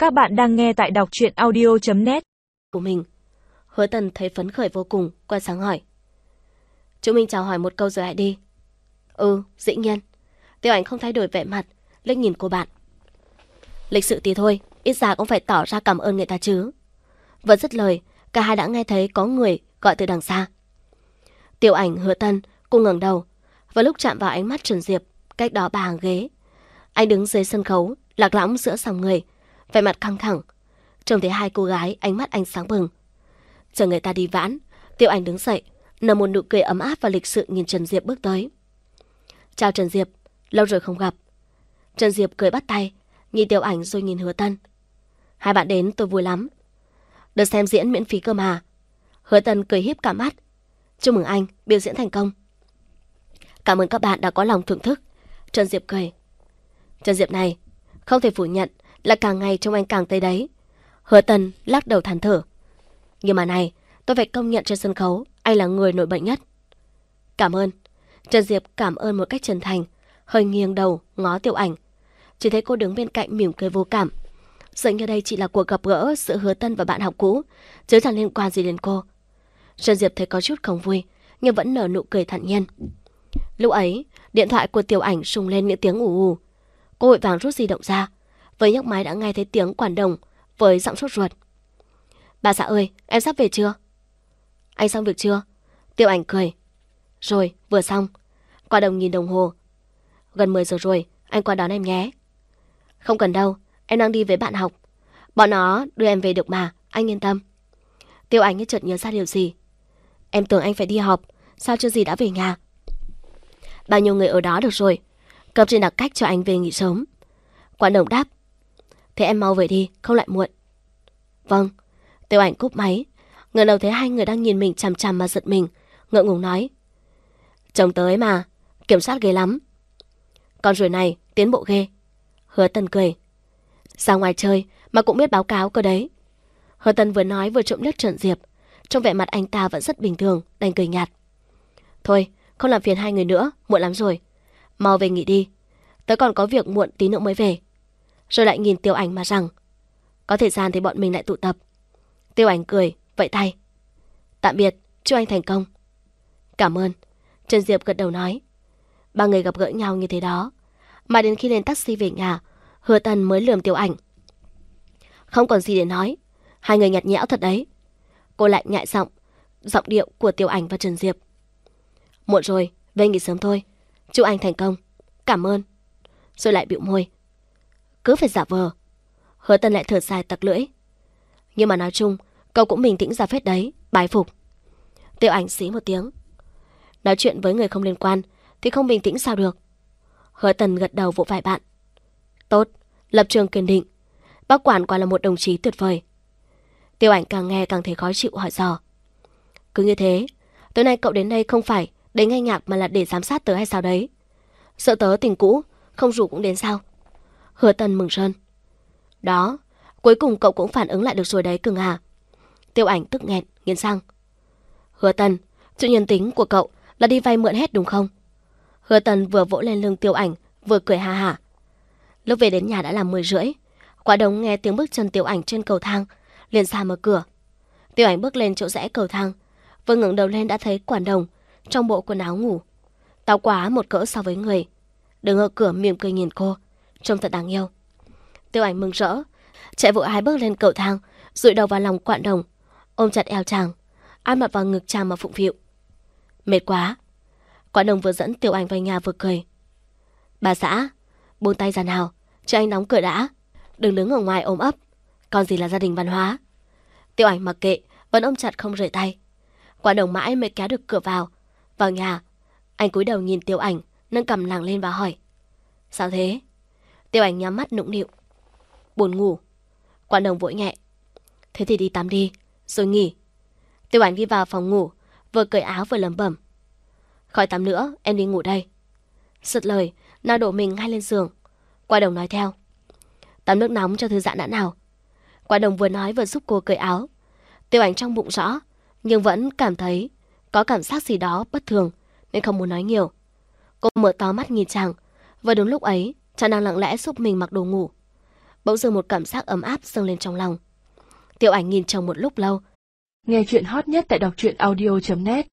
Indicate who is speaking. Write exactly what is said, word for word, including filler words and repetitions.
Speaker 1: Các bạn đang nghe tại đọc truyện audio chấm net
Speaker 2: của mình. Hứa Tần thấy phấn khởi vô cùng, quay sang hỏi. Chúng mình chào hỏi một câu rồi hãy đi. Ừ, dĩ nhiên. Tiêu Ảnh không thay đổi vẻ mặt, liếc nhìn cô bạn. Lịch sự tí thôi, ít ra cũng phải tỏ ra cảm ơn người ta chứ. Vừa dứt lời, cả hai đã nghe thấy có người gọi từ đằng xa. Tiêu Ảnh, Hứa Tần cùng ngẩng đầu, vào lúc chạm vào ánh mắt Trần Diệp, cách đó ba hàng ghế. Anh đứng dưới sân khấu, lạc lõng giữa dòng người, vẻ mặt căng thẳng. Trông thấy hai cô gái, ánh mắt anh sáng bừng. Chờ người ta đi vãn, Tiêu Ảnh đứng dậy, nở một nụ cười ấm áp và lịch sự nhìn Trần Diệp bước tới. Chào Trần Diệp, lâu rồi không gặp. Trần Diệp cười bắt tay, nhìn Tiêu Ảnh rồi nhìn Hứa Tần. Hai bạn đến tôi vui lắm. Được xem diễn miễn phí cơ mà. Hứa Tần cười híp cả mắt. Chúc mừng anh, biểu diễn thành công. Cảm ơn các bạn đã có lòng thưởng thức. Trần Diệp cười. Trần Diệp này, không thể phủ nhận là càng ngày trông anh càng tới đấy. Hứa Tần lắc đầu than thở. Nhưng mà này, tôi phải công nhận trên sân khấu, anh là người nổi bật nhất. Cảm ơn. Trần Diệp cảm ơn một cách chân thành, hơi nghiêng đầu ngó Tiêu Ảnh. Chỉ thấy cô đứng bên cạnh mỉm cười vô cảm. Dường như đây chỉ là cuộc gặp gỡ giữa Hứa Tần và bạn học cũ, chứ chẳng liên quan gì đến cô. Trần Diệp thấy có chút không vui, nhưng vẫn nở nụ cười thản nhiên. Lúc ấy, điện thoại của Tiêu Ảnh rung lên những tiếng ù ù. Cô vội vàng rút di động ra, với nhấc máy đã nghe thấy tiếng quản đồng với giọng sốt ruột. Bà xã ơi, em sắp về chưa? Anh xong việc chưa? Tiêu Ảnh cười. Rồi, vừa xong. Quản đồng nhìn đồng hồ. Gần mười giờ rồi, anh qua đón em nhé. Không cần đâu, em đang đi với bạn học. Bọn nó đưa em về được mà, anh yên tâm. Tiêu Ảnh như chợt nhớ ra điều gì. Em tưởng anh phải đi họp, sao chưa gì đã về nhà? Bao nhiêu người ở đó được rồi. Cấp trên đặt cách cho anh về nghỉ sớm. Quản đồng đáp. Thế em mau về đi, không lại muộn. Vâng. Tiêu Ảnh cúp máy, ngẩng đầu thấy hai người đang nhìn mình chằm chằm mà giật mình, ngượng ngùng nói. Chồng tới mà, kiểm soát ghê lắm. Con ruồi này tiến bộ ghê. Hứa Tần cười. Ra ngoài chơi mà cũng biết báo cáo cơ đấy. Hứa Tần vừa nói vừa trộm liếc Trần Diệp. Trong vẻ mặt anh ta vẫn rất bình thường, đành cười nhạt. Thôi, không làm phiền hai người nữa, muộn lắm rồi. Mau về nghỉ đi, tớ còn có việc muộn tí nữa mới về. Rồi lại nhìn Tiêu Ảnh mà rằng, có thời gian thì bọn mình lại tụ tập. Tiêu Ảnh cười, vẫy tay. Tạm biệt, chúc anh thành công. Cảm ơn. Trần Diệp gật đầu nói. Ba người gặp gỡ nhau như thế đó, mà đến khi lên taxi về nhà, Hứa Tần mới lườm Tiêu Ảnh. Không còn gì để nói, hai người nhạt nhẽo thật đấy. Cô lại nhại giọng, giọng điệu của Tiêu Ảnh và Trần Diệp. Muộn rồi, về nghỉ sớm thôi. Chúc anh thành công. Cảm ơn. Rồi lại bĩu môi. Cứ phải giả vờ. Hứa Tần lại thở dài tặc lưỡi. Nhưng mà nói chung, cậu cũng bình tĩnh ra phết đấy, bái phục. Tiêu Ảnh xí một tiếng. Nói chuyện với người không liên quan thì không bình tĩnh sao được. Hứa Tần gật đầu vỗ vai bạn. Tốt, lập trường kiên định. Bác quản quả là một đồng chí tuyệt vời. Tiêu Ảnh càng nghe càng thấy khó chịu hỏi dò. Cứ như thế, tối nay cậu đến đây không phải để nghe nhạc mà là để giám sát tớ hay sao đấy? Sợ tớ tình cũ, không rủ cũng đến sao? Hứa Tần mừng rơn. Đó, cuối cùng cậu cũng phản ứng lại được rồi đấy cưng à. Tiêu Ảnh tức nghẹn, nghiến răng. Hứa Tần, chuyện nhân tính của cậu là đi vay mượn hết đúng không? Hứa Tần vừa vỗ lên lưng Tiêu Ảnh, vừa cười ha hả. Lúc về đến nhà đã là mười rưỡi. Quả đồng nghe tiếng bước chân Tiêu Ảnh trên cầu thang, liền ra mở cửa. Tiêu Ảnh bước lên chỗ rẽ cầu thang, vừa ngẩng đầu lên đã thấy Quản đồng trong bộ quần áo ngủ, táo quá một cỡ so với người, đứng ở cửa mỉm cười nhìn cô, trông thật đáng yêu. Tiêu Ảnh mừng rỡ, chạy vội hai bước lên cầu thang, dụi đầu vào lòng Quản đồng, ôm chặt eo chàng, áp mặt vào ngực chàng mà phụng phịu. Mệt quá. Quản đồng vừa dẫn Tiêu Ảnh vào nhà vừa cười. Bà xã, buông tay ra nào, cho anh đóng cửa đã, đừng đứng ở ngoài ôm ấp, còn gì là gia đình văn hóa. Tiêu Ảnh mặc kệ, vẫn ôm chặt không rời tay. Quản đồng mãi mới kéo được cửa vào. Vào nhà, anh cúi đầu nhìn Tiêu Ảnh, nâng cằm lẳng lên và hỏi. Sao thế? Tiêu Ảnh nhắm mắt nũng nịu. Buồn ngủ. Quản đồng vội nhẹ. Thế thì đi tắm đi, rồi nghỉ. Tiêu Ảnh đi vào phòng ngủ, vừa cởi áo vừa lẩm bẩm. Khỏi tắm nữa, em đi ngủ đây. Sượt lời, nào đổ mình ngay lên giường. Quản đồng nói theo. Tắm nước nóng cho thư giãn đã nào. Quản đồng vừa nói vừa giúp cô cởi áo. Tiêu Ảnh trong bụng rõ, nhưng vẫn cảm thấy có cảm giác gì đó bất thường, nên không muốn nói nhiều. Cô mở to mắt nhìn chàng. Và đúng lúc ấy, chàng đang lặng lẽ giúp mình mặc đồ ngủ. Bỗng dưng một cảm giác ấm áp dâng lên trong lòng. Tiểu Ảnh nhìn chồng một lúc lâu.
Speaker 1: Nghe chuyện hot nhất tại đọc truyện audio chấm net.